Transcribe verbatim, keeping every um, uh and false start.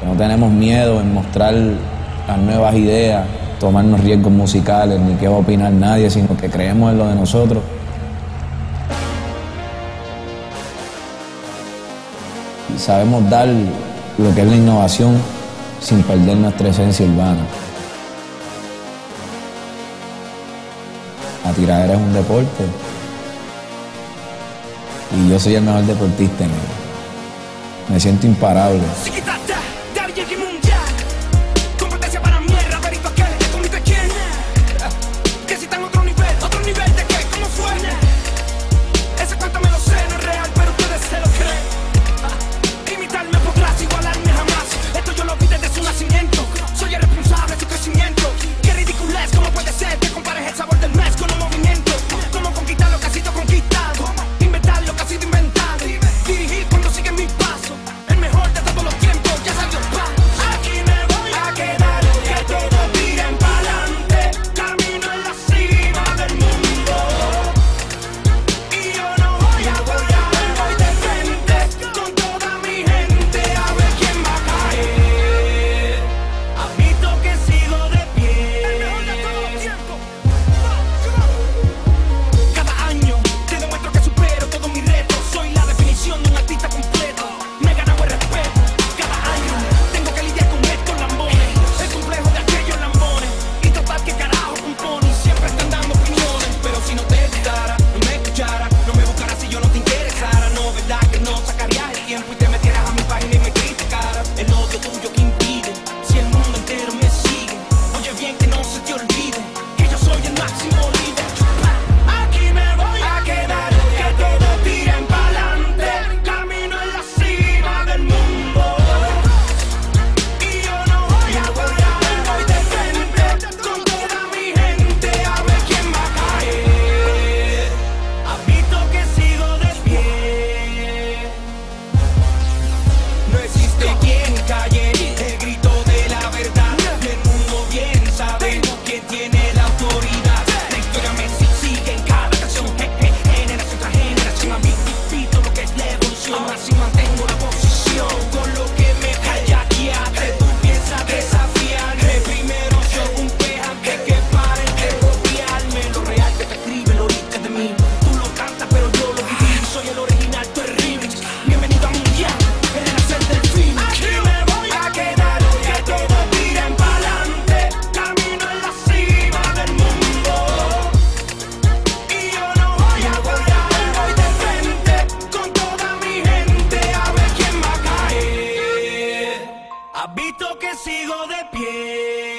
No tenemos miedo en mostrar las nuevas ideas, tomarnos riesgos musicales, ni qué va a opinar nadie, sino que creemos en lo de nosotros. Y sabemos dar lo que es la innovación sin perder nuestra esencia urbana. La tiradera es un deporte y yo soy el mejor deportista en él. Me siento imparable. Has visto que sigo de pie.